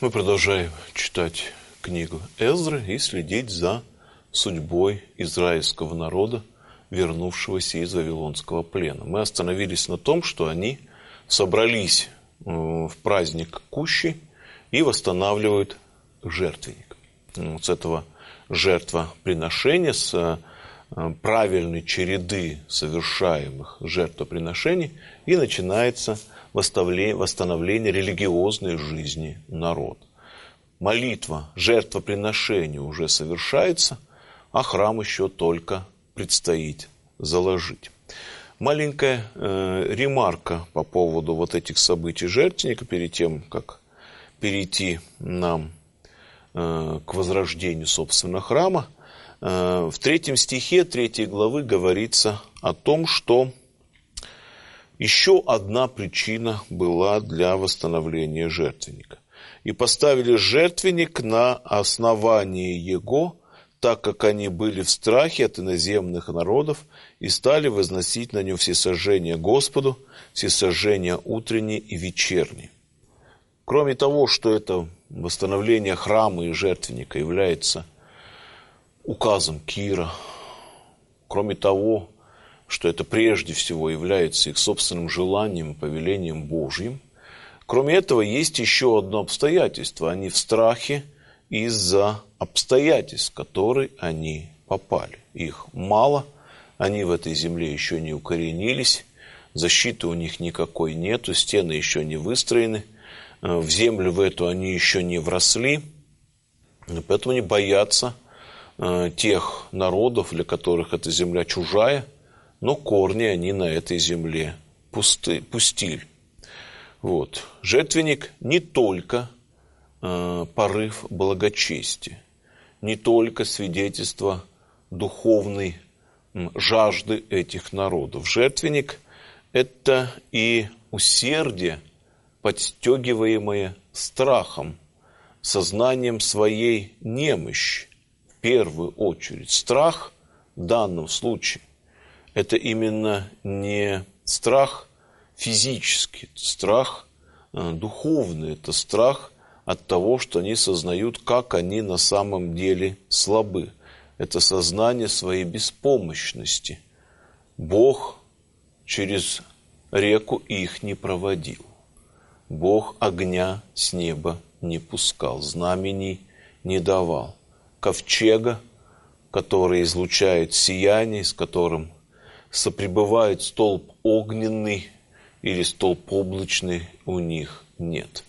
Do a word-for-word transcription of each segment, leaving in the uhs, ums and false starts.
Мы продолжаем читать книгу Эзры и следить за судьбой израильского народа, вернувшегося из Вавилонского плена. Мы остановились на том, что они собрались в праздник Кущи и восстанавливают жертвенник. Вот с этого жертвоприношения, с правильной череды совершаемых жертвоприношений и начинается восстановление религиозной жизни народа. Молитва, жертвоприношение уже совершается, а храм еще только предстоит заложить. Маленькая э, ремарка по поводу вот этих событий жертвенника, перед тем, как перейти нам э, к возрождению, собственно, храма. Э, в третьем стихе третьей главы говорится о том, что еще одна причина была для восстановления жертвенника. «И поставили жертвенник на основании его, так как они были в страхе от иноземных народов, и стали возносить на нем всесожжения Господу, всесожжения утренние и вечерние». Кроме того, что это восстановление храма и жертвенника является указом Кира, кроме того, что это прежде всего является их собственным желанием и повелением Божьим, кроме этого есть еще одно обстоятельство. Они в страхе из-за обстоятельств, в которые они попали. Их мало, они в этой земле еще не укоренились, защиты у них никакой нету, стены еще не выстроены, в землю в эту они еще не вросли, поэтому они боятся тех народов, для которых эта земля чужая, но корни они на этой земле пусты, пустили. Вот. Жертвенник не только э, порыв благочестия, не только свидетельство духовной м, жажды этих народов. Жертвенник – это и усердие, подстегиваемое страхом, сознанием своей немощи. В первую очередь страх в данном случае – это именно не страх физический, это страх духовный, это страх от того, что они сознают, как они на самом деле слабы. Это сознание своей беспомощности. Бог через реку их не проводил. Бог огня с неба не пускал, знамений не давал. Ковчега, который излучает сияние, с которым сопребывает столб огненный или столб облачный, у них нет.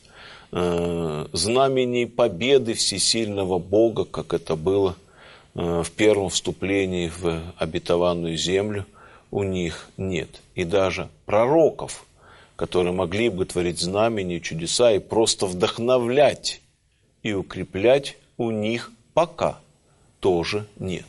Знамений победы всесильного Бога, как это было в первом вступлении в обетованную землю, у них нет. И даже пророков, которые могли бы творить знамения, чудеса и просто вдохновлять и укреплять, у них пока тоже нет.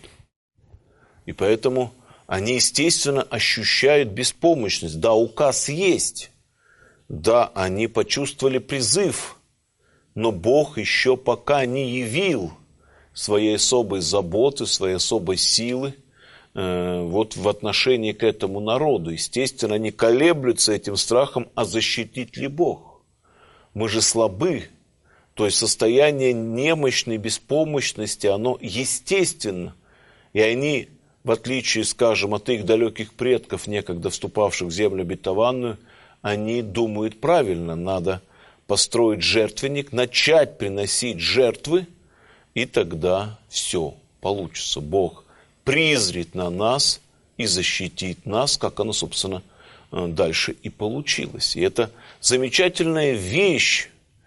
И поэтому они, естественно, ощущают беспомощность. Да, указ есть. Да, они почувствовали призыв. Но Бог еще пока не явил своей особой заботы, своей особой силы э, вот в отношении к этому народу. Естественно, они колеблются этим страхом, а защитит ли Бог? Мы же слабы. То есть состояние немощной беспомощности, оно естественно. И они, в отличие, скажем, от их далеких предков, некогда вступавших в землю обетованную, они думают правильно. Надо построить жертвенник, начать приносить жертвы, и тогда все получится. Бог призрит на нас и защитит нас, как оно, собственно, дальше и получилось. И это замечательная вещь.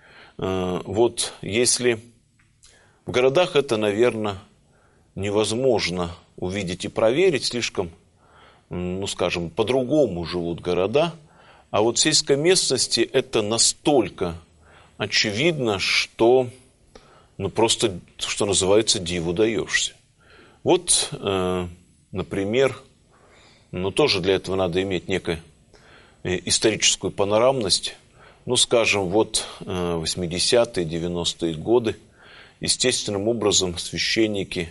Вот если в городах это, наверное, невозможно увидеть и проверить, слишком, ну, скажем, по-другому живут города, а вот в сельской местности это настолько очевидно, что, ну, просто, что называется, диву даешься. Вот, э, например, ну, тоже для этого надо иметь некую историческую панорамность. Ну, скажем, вот восьмидесятые, девяностые годы естественным образом священники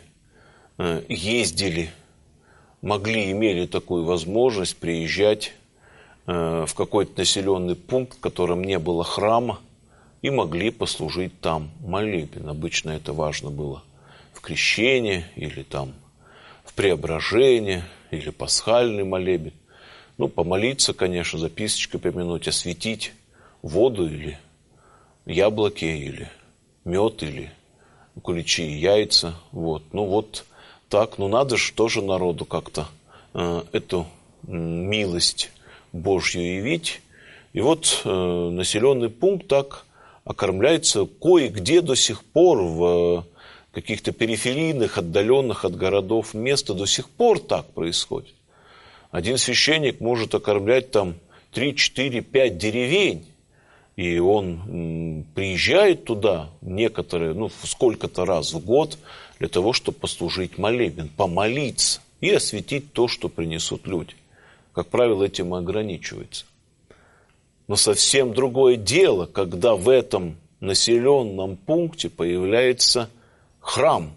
ездили, могли, имели такую возможность приезжать в какой-то населенный пункт, в котором не было храма, и могли послужить там молебен. Обычно это важно было в крещении или там в преображении, или пасхальный молебен. Ну, помолиться, конечно, записочкой помянуть, осветить воду или яблоки, или мед, или куличи и яйца. Вот. Ну, вот так. Ну, надо же тоже народу как-то э, эту э, милость Божью явить. И вот э, населенный пункт так окормляется кое-где до сих пор в каких-то периферийных, отдаленных от городов места до сих пор так происходит. Один священник может окормлять там три, четыре, пять деревень, и он м, приезжает туда некоторые, ну, сколько-то раз в год для того, чтобы послужить молебен, помолиться и осветить то, что принесут люди. Как правило, этим и ограничивается. Но совсем другое дело, когда в этом населенном пункте появляется храм.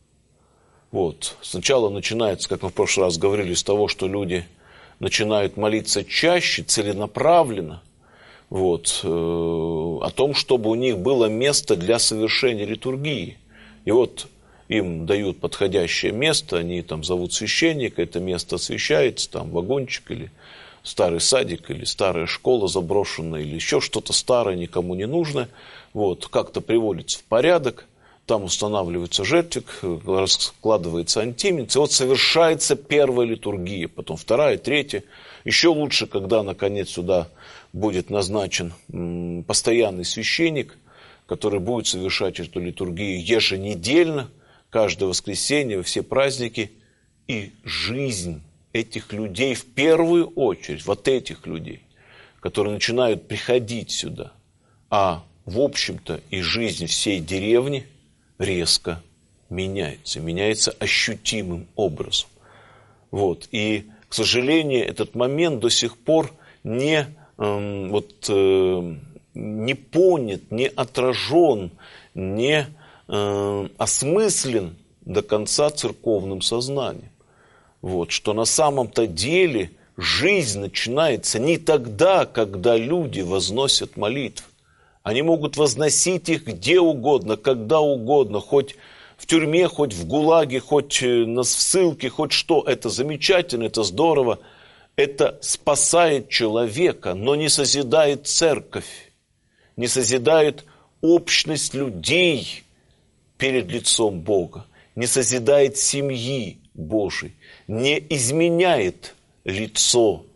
Вот. Сначала начинается, как мы в прошлый раз говорили, с того, что люди начинают молиться чаще, целенаправленно, вот, э, о том, чтобы у них было место для совершения литургии. И вот им дают подходящее место, они там зовут священника, это место освящается, там вагончик или старый садик, или старая школа заброшенная, или еще что-то старое, никому не нужное. Вот, как-то приводится в порядок. Там устанавливается жертвик, раскладывается антимец, и вот совершается первая литургия, потом вторая, третья. Еще лучше, когда, наконец, сюда будет назначен постоянный священник, который будет совершать эту литургию еженедельно, каждое воскресенье, во все праздники. И жизнь этих людей, в первую очередь, вот этих людей, которые начинают приходить сюда, а в общем-то и жизнь всей деревни, резко меняется, меняется ощутимым образом. Вот. И, к сожалению, этот момент до сих пор не, э, вот, э, не понят, не отражен, не э, осмыслен до конца церковным сознанием. Вот. Что на самом-то деле жизнь начинается не тогда, когда люди возносят молитвы. Они могут возносить их где угодно, когда угодно, хоть в тюрьме, хоть в ГУЛАГе, хоть в ссылке, хоть что. Это замечательно, это здорово. Это спасает человека, но не созидает церковь, не созидает общность людей перед лицом Бога, не созидает семьи Божией, не изменяет лицо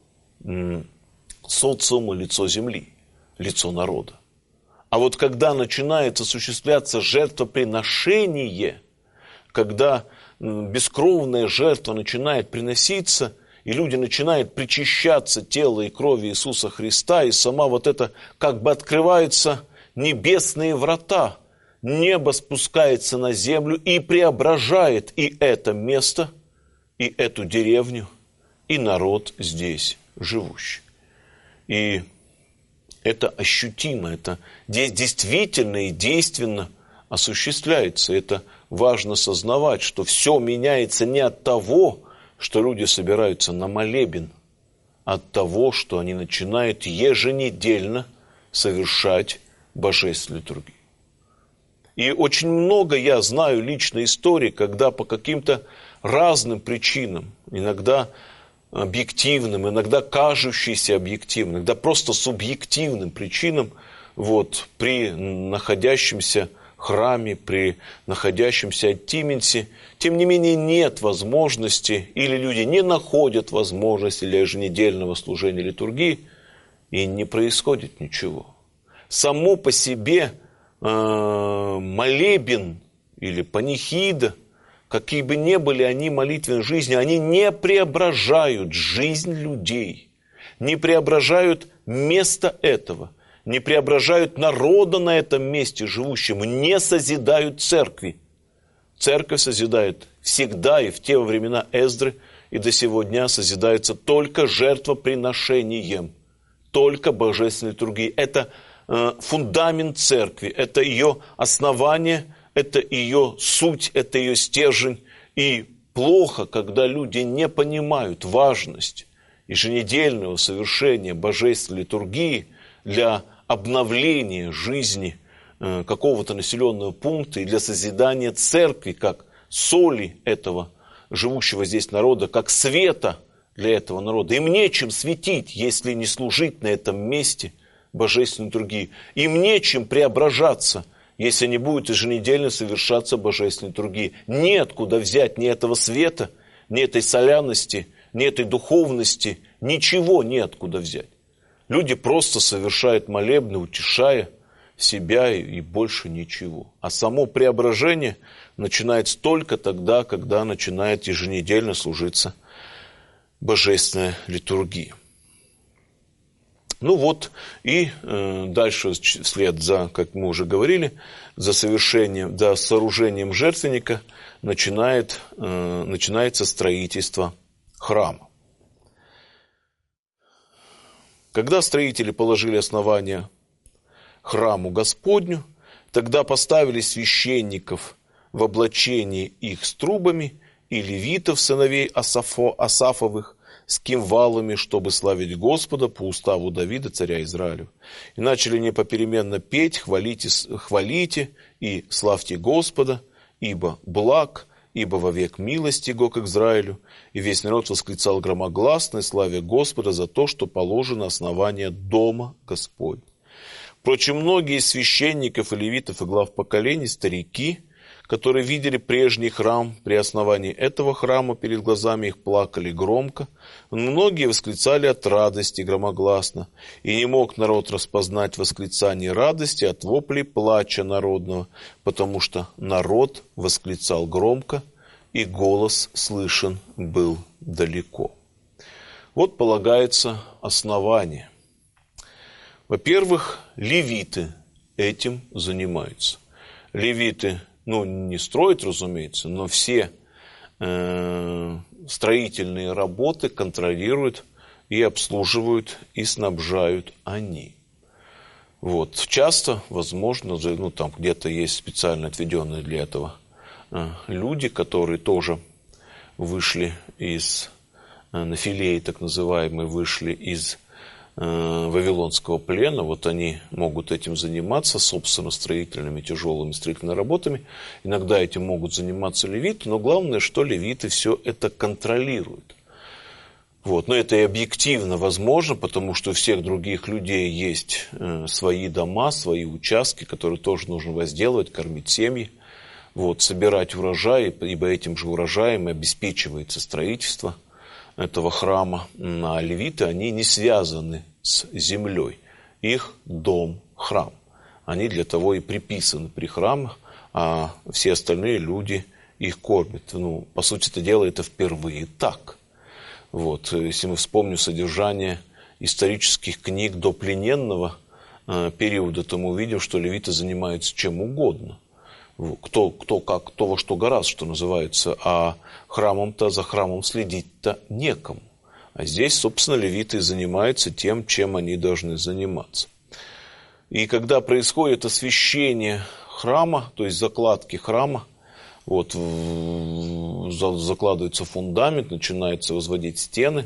социума, лицо земли, лицо народа. А вот когда начинает осуществляться жертвоприношение, когда бескровная жертва начинает приноситься, и люди начинают причащаться тела и крови Иисуса Христа, и сама вот это, как бы открываются небесные врата, небо спускается на землю и преображает и это место, и эту деревню, и народ здесь живущий. И это ощутимо, это действительно и действенно осуществляется. Это важно сознавать, что все меняется не от того, что люди собираются на молебен, а от того, что они начинают еженедельно совершать божественную литургию. И очень много я знаю личной истории, когда по каким-то разным причинам, иногда объективным, иногда кажущимся объективным, иногда просто субъективным причинам, вот, при находящемся храме, при находящемся антименсе, тем не менее нет возможности, или люди не находят возможности для еженедельного служения литургии, и не происходит ничего. Само по себе э, молебен или панихида, какие бы ни были они молитвенной жизни, они не преображают жизнь людей, не преображают место этого, не преображают народа на этом месте живущему, не созидают церкви. Церковь созидает всегда и в те времена Эздры, и до сего дня созидается только жертвоприношением, только божественной литургией. Это э, фундамент церкви, это ее основание, это ее суть, это ее стержень. И плохо, когда люди не понимают важность еженедельного совершения божественной литургии для обновления жизни какого-то населенного пункта и для созидания церкви, как соли этого живущего здесь народа, как света для этого народа. Им нечем светить, если не служить на этом месте божественной литургии. Им нечем преображаться, если не будет еженедельно совершаться божественной литургии. Неоткуда взять ни этого света, ни этой соляности, ни этой духовности. Ничего неоткуда взять. Люди просто совершают молебны, утешая себя и больше ничего. А само преображение начинается только тогда, когда начинает еженедельно служиться божественная литургия. Ну вот, и э, дальше вслед за, как мы уже говорили, за совершением, за сооружением жертвенника начинает, э, начинается строительство храма. Когда строители положили основания храму Господню, тогда поставили священников в облачении их с трубами и левитов, сыновей Асафо, Асафовых, с кимвалами, чтобы славить Господа по уставу Давида, царя Израилю. И начали не попеременно петь: хвалите, хвалите и славьте Господа, ибо благ, ибо вовек милость Его к Израилю. И весь народ восклицал громогласно, славя Господа за то, что положено основание дома Господня. Впрочем, многие из священников и левитов и глав поколений, старики, которые видели прежний храм, при основании этого храма перед глазами их плакали громко, многие восклицали от радости громогласно, и не мог народ распознать восклицание радости от воплей плача народного, потому что народ восклицал громко, и голос слышен был далеко. Вот полагается основание. Во-первых, левиты этим занимаются. Левиты Ну, не строят, разумеется, но все э, строительные работы контролируют и обслуживают и снабжают они. Вот. Часто, возможно, ну, там где-то есть специально отведенные для этого э, люди, которые тоже вышли из, э, нафилеи так называемые, вышли из вавилонского плена, вот они могут этим заниматься, собственно, строительными, тяжелыми строительными работами. Иногда этим могут заниматься левиты, но главное, что левиты все это контролируют. Вот. Но это и объективно возможно, потому что у всех других людей есть э, свои дома, свои участки, которые тоже нужно возделывать, кормить семьи, вот, собирать урожай, ибо этим же урожаем обеспечивается строительство этого храма. А левиты, они не связаны с землей. Их дом – храм. Они для того и приписаны при храмах, а все остальные люди их кормят. Ну, по сути это дела, это впервые так. Вот. Если мы вспомним содержание исторических книг до плененного э, периода, то мы увидим, что левиты занимаются чем угодно. Кто, кто, как, кто во что гораздо, что называется, а храмом-то, за храмом следить-то некому. А здесь, собственно, левиты занимаются тем, чем они должны заниматься. И когда происходит освящение храма, то есть закладки храма, вот, закладывается фундамент, начинается возводить стены,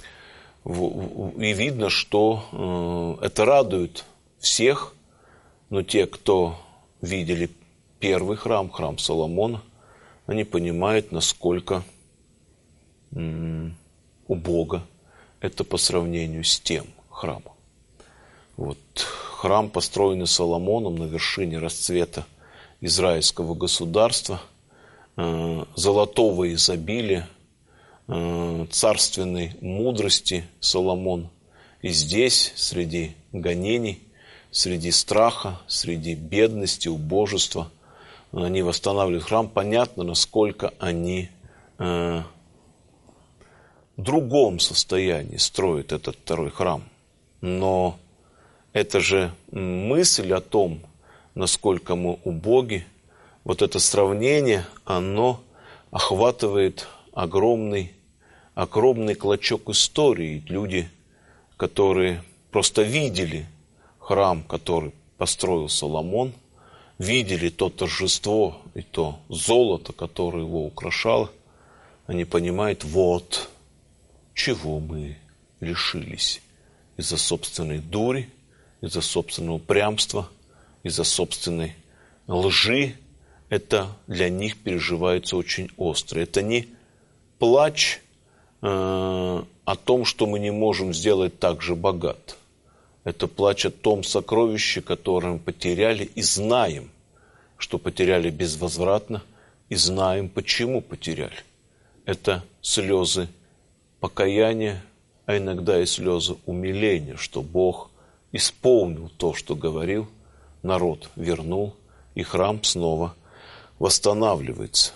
и видно, что это радует всех, но те, кто видели первый храм, храм Соломона, они понимают, насколько м- убого это по сравнению с тем храмом. Вот. Храм, построенный Соломоном на вершине расцвета израильского государства, э- золотого изобилия, э- царственной мудрости Соломон. И здесь, среди гонений, среди страха, среди бедности, убожества, они восстанавливают храм. Понятно, насколько они э, в другом состоянии строят этот второй храм. Но это же мысль о том, насколько мы убоги, вот это сравнение, оно охватывает огромный, огромный клочок истории. Люди, которые просто видели храм, который построил Соломон, видели то торжество и то золото, которое его украшало, они понимают, вот чего мы лишились из-за собственной дури, из-за собственного упрямства, из-за собственной лжи. Это для них переживается очень остро. Это не плач э, о том, что мы не можем сделать так же богат. Это плач о том сокровище, которое мы потеряли и знаем, что потеряли безвозвратно, и знаем, почему потеряли. Это слезы покаяния, а иногда и слезы умиления, что Бог исполнил то, что говорил, народ вернул, и храм снова восстанавливается.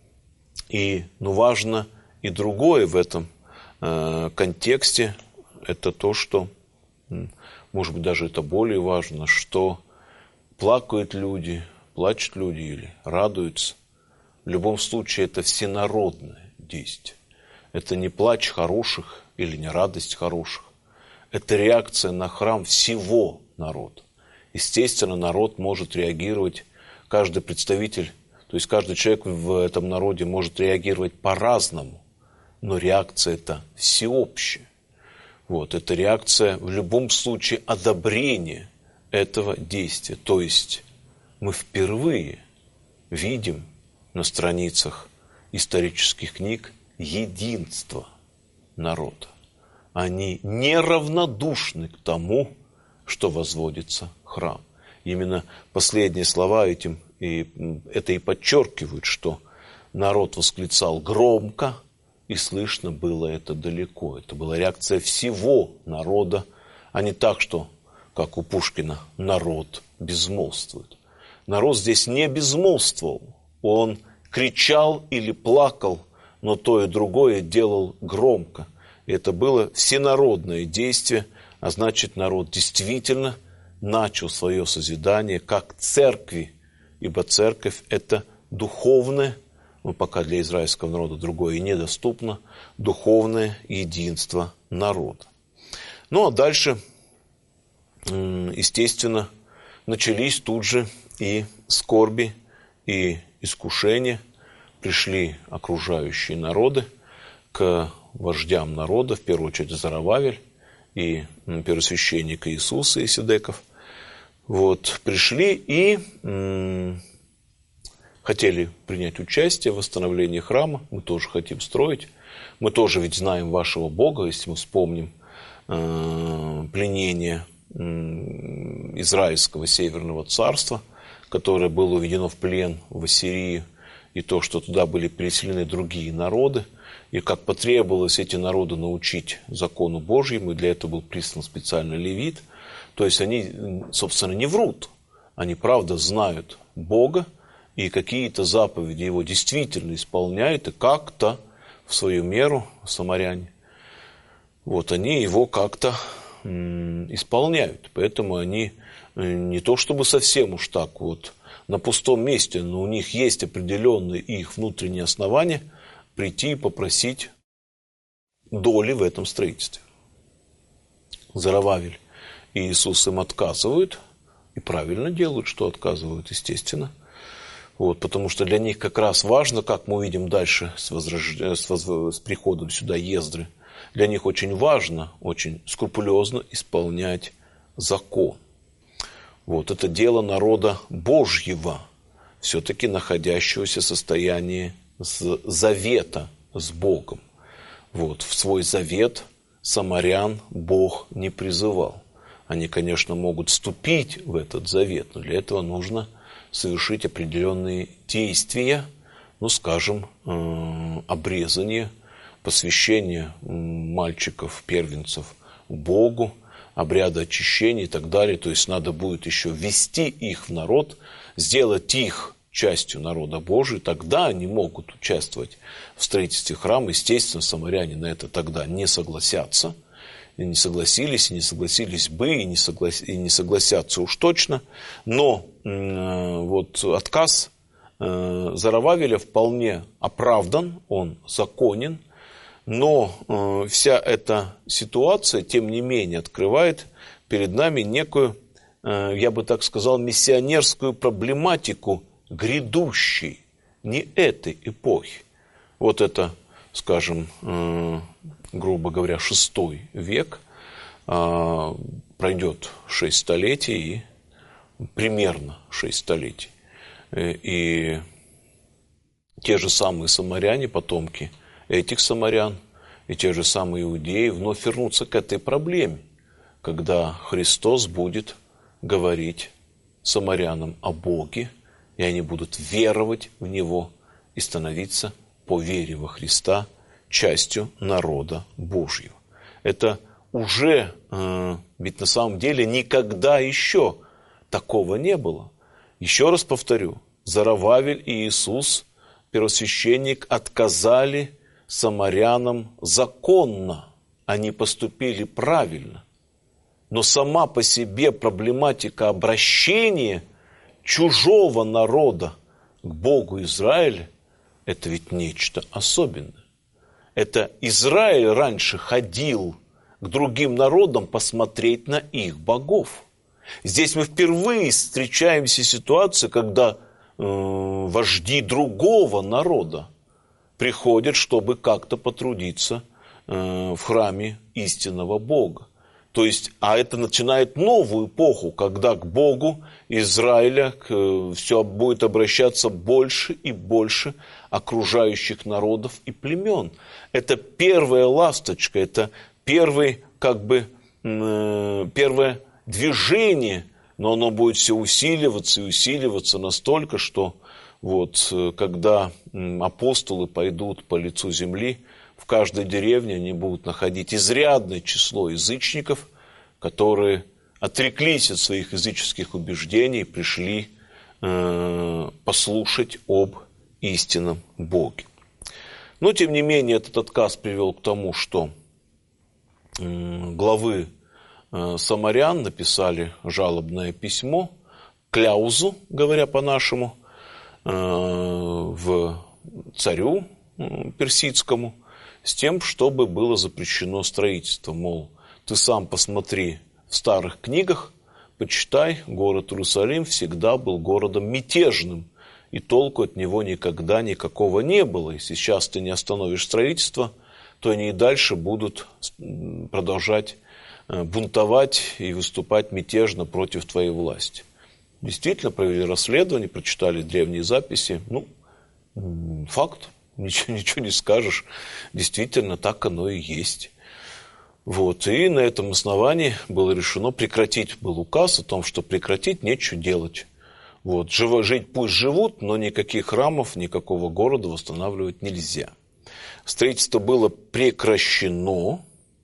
И ну, важно и другое в этом э, контексте, это то, что, может быть, даже это более важно, что плакают люди, плачут люди или радуются. В любом случае, это всенародное действие. Это не плач хороших или не радость хороших. Это реакция на храм всего народа. Естественно, народ может реагировать, каждый представитель, то есть каждый человек в этом народе может реагировать по-разному, но реакция это всеобщая. Вот, это реакция в любом случае одобрения этого действия. То есть мы впервые видим на страницах исторических книг единство народа. Они неравнодушны к тому, что возводится храм. Именно последние слова этим и это и подчеркивают, что народ восклицал громко, и слышно было это далеко. Это была реакция всего народа, а не так, что, как у Пушкина, народ безмолвствует. Народ здесь не безмолвствовал, он кричал или плакал, но то и другое делал громко. И это было всенародное действие, а значит, народ действительно начал свое созидание как церкви, ибо церковь – это духовное, но пока для израильского народа другое и недоступно, духовное единство народа. Ну а дальше, естественно, начались тут же и скорби, и искушения. Пришли окружающие народы к вождям народа, в первую очередь Зоровавель и первосвященник Иисус Иосидеков. Вот, пришли и м- хотели принять участие в восстановлении храма. Мы тоже хотим строить. Мы тоже ведь знаем вашего Бога, если мы вспомним э- пленение э- Израильского Северного царства, которое было уведено в плен в Ассирию, и то, что туда были переселены другие народы, и как потребовалось эти народы научить закону Божьему, и для этого был прислан специальный левит. То есть они, собственно, не врут, они правда знают Бога, и какие-то заповеди его действительно исполняют, и как-то в свою меру, самаряне, вот они его как-то м, исполняют. Поэтому они не то чтобы совсем уж так вот на пустом месте, но у них есть определенные их внутренние основания прийти и попросить доли в этом строительстве. Зоровавель и Иисус им отказывают, и правильно делают, что отказывают, естественно. Вот, потому что для них как раз важно, как мы увидим дальше с, возрож... с, воз... с приходом сюда Ездры, для них очень важно, очень скрупулезно исполнять закон. Вот, это дело народа Божьего, все-таки находящегося в состоянии завета с Богом. Вот, в свой завет самарян Бог не призывал. Они, конечно, могут вступить в этот завет, но для этого нужно совершить определенные действия, ну, скажем, обрезание, посвящение мальчиков, первенцев Богу, обряды очищения и так далее. То есть надо будет еще ввести их в народ, сделать их частью народа Божия, тогда они могут участвовать в строительстве храма. Естественно, самаряне на это тогда не согласятся, и не согласились, и не согласились бы, и не, соглас... и не согласятся уж точно. Но э, вот отказ э, Зоровавеля вполне оправдан, он законен, но э, вся эта ситуация, тем не менее, открывает перед нами некую, э, я бы так сказал, миссионерскую проблематику грядущей, не этой эпохи. Вот это, скажем, э, грубо говоря, шестой век, э, пройдет шесть столетий, и примерно шесть столетий. И те же самые самаряне, потомки этих самарян, и те же самые иудеи вновь вернутся к этой проблеме, когда Христос будет говорить самарянам о Боге, и они будут веровать в Него и становиться по вере во Христа частью народа Божьего. Это уже, э, ведь на самом деле никогда еще такого не было. Еще раз повторю, Зарававель и Иисус, первосвященник, отказали самарянам законно. Они поступили правильно. Но сама по себе проблематика обращения чужого народа к Богу Израиля – это ведь нечто особенное. Это Израиль раньше ходил к другим народам посмотреть на их богов. Здесь мы впервые встречаемся с ситуацией, когда э, вожди другого народа приходят, чтобы как-то потрудиться э, в храме истинного Бога. То есть, а это начинает новую эпоху, когда к Богу Израиля к, все будет обращаться больше и больше окружающих народов и племен. Это первая ласточка, это первый, как бы, э, первое движение, но оно будет все усиливаться и усиливаться настолько, что вот, когда апостолы пойдут по лицу земли, в каждой деревне они будут находить изрядное число язычников, которые отреклись от своих языческих убеждений и пришли э, послушать об истинном Боге. Но, тем не менее, этот отказ привел к тому, что э, главы э, самарян написали жалобное письмо, кляузу, говоря по-нашему, э, в царю э, персидскому, с тем, чтобы было запрещено строительство. Мол, ты сам посмотри в старых книгах, почитай, город Иерусалим всегда был городом мятежным, и толку от него никогда никакого не было. И сейчас ты не остановишь строительство, то они и дальше будут продолжать бунтовать и выступать мятежно против твоей власти. Действительно, провели расследование, прочитали древние записи. Ну, факт. Ничего, ничего не скажешь. Действительно, так оно и есть. Вот. И на этом основании было решено прекратить. Был указ о том, что прекратить, нечего делать. Вот. Жить пусть живут, но никаких храмов, никакого города восстанавливать нельзя. Строительство было прекращено.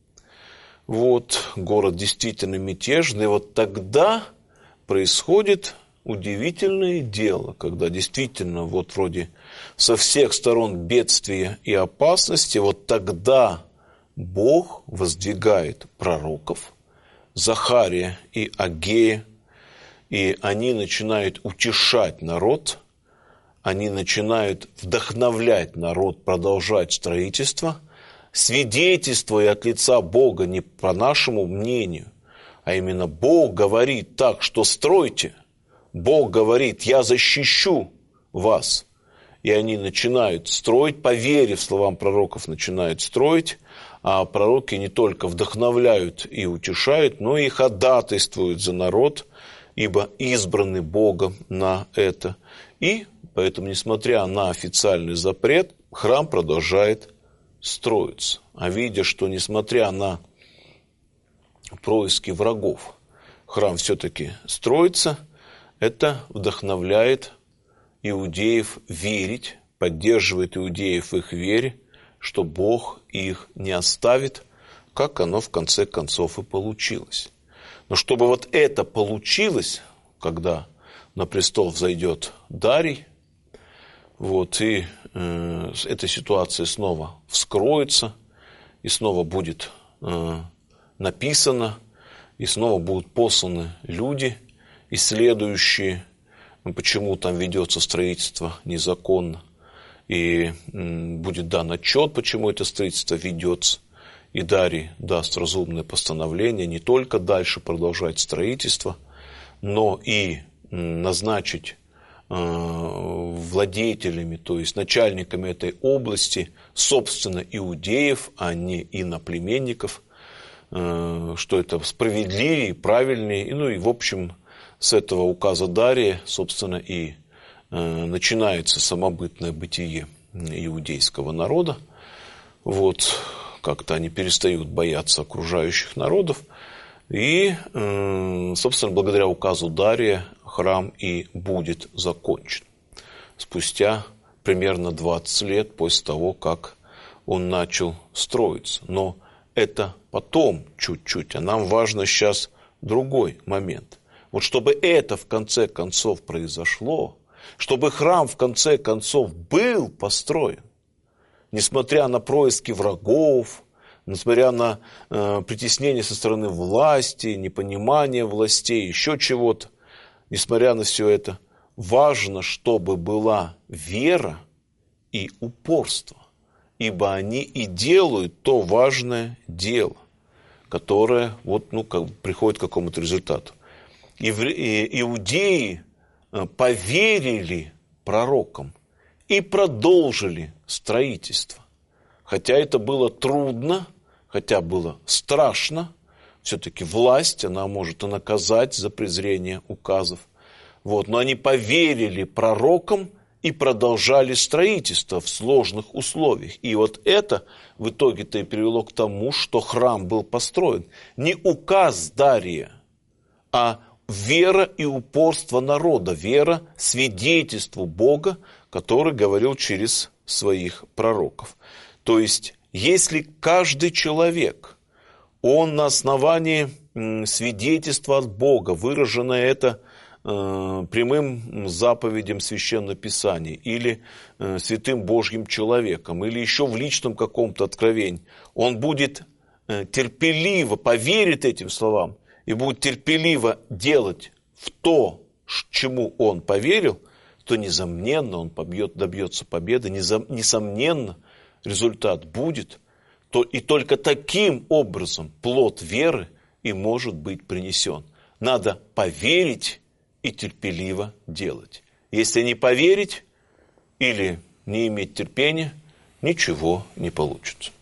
Вот. Город действительно мятежный. И вот тогда происходит удивительное дело, когда действительно вот вроде со всех сторон бедствия и опасности, вот тогда Бог воздвигает пророков, Захария и Агея, и они начинают утешать народ, они начинают вдохновлять народ продолжать строительство, свидетельствуя от лица Бога не по нашему мнению, а именно Бог говорит так, что стройте. Бог говорит, я защищу вас. И они начинают строить, по вере в словам пророков начинают строить, а пророки не только вдохновляют и утешают, но и ходатайствуют за народ, ибо избраны Богом на это. И поэтому, несмотря на официальный запрет, храм продолжает строиться. А видя, что несмотря на происки врагов, храм все-таки строится, это вдохновляет иудеев верить, поддерживает иудеев в их вере, что Бог их не оставит, как оно в конце концов и получилось. Но чтобы вот это получилось, когда на престол взойдет Дарий, вот, и э, эта ситуация снова вскроется, и снова будет э, написано, и снова будут посланы люди, исследующие, почему там ведется строительство незаконно, и будет дан отчет, почему это строительство ведется, и Дарий даст разумное постановление не только дальше продолжать строительство, но и назначить владетелями, то есть начальниками этой области, собственно, иудеев, а не иноплеменников, что это справедливее, правильнее. Ну и, в общем, с этого указа Дария, собственно, и начинается самобытное бытие иудейского народа. Вот, как-то они перестают бояться окружающих народов. И, собственно, благодаря указу Дария храм и будет закончен. Спустя примерно двадцать лет после того, как он начал строиться. Но это потом чуть-чуть, а нам важно сейчас другой момент. Вот чтобы это в конце концов произошло, чтобы храм в конце концов был построен, несмотря на происки врагов, несмотря на э, притеснение со стороны власти, непонимание властей, еще чего-то, несмотря на все это, важно, чтобы была вера и упорство, ибо они и делают то важное дело, которое вот, ну, как бы приходит к какому-то результату. Иудеи поверили пророкам и продолжили строительство. Хотя это было трудно, хотя было страшно, все-таки власть, она может и наказать за презрение указов. Вот, но они поверили пророкам и продолжали строительство в сложных условиях. И вот это в итоге-то и привело к тому, что храм был построен. Не указ Дария, а вера и упорство народа, вера свидетельству Бога, который говорил через своих пророков. То есть, если каждый человек, он на основании свидетельства от Бога, выраженное это э, прямым заповедям Священного Писания, или э, святым Божьим человеком, или еще в личном каком-то откровении, он будет э, терпеливо, поверит этим словам, и будет терпеливо делать в то, чему он поверил, то, несомненно, он побьет, добьется победы, несомненно, результат будет, то и только таким образом плод веры и может быть принесен. Надо поверить и терпеливо делать. Если не поверить или не иметь терпения, ничего не получится.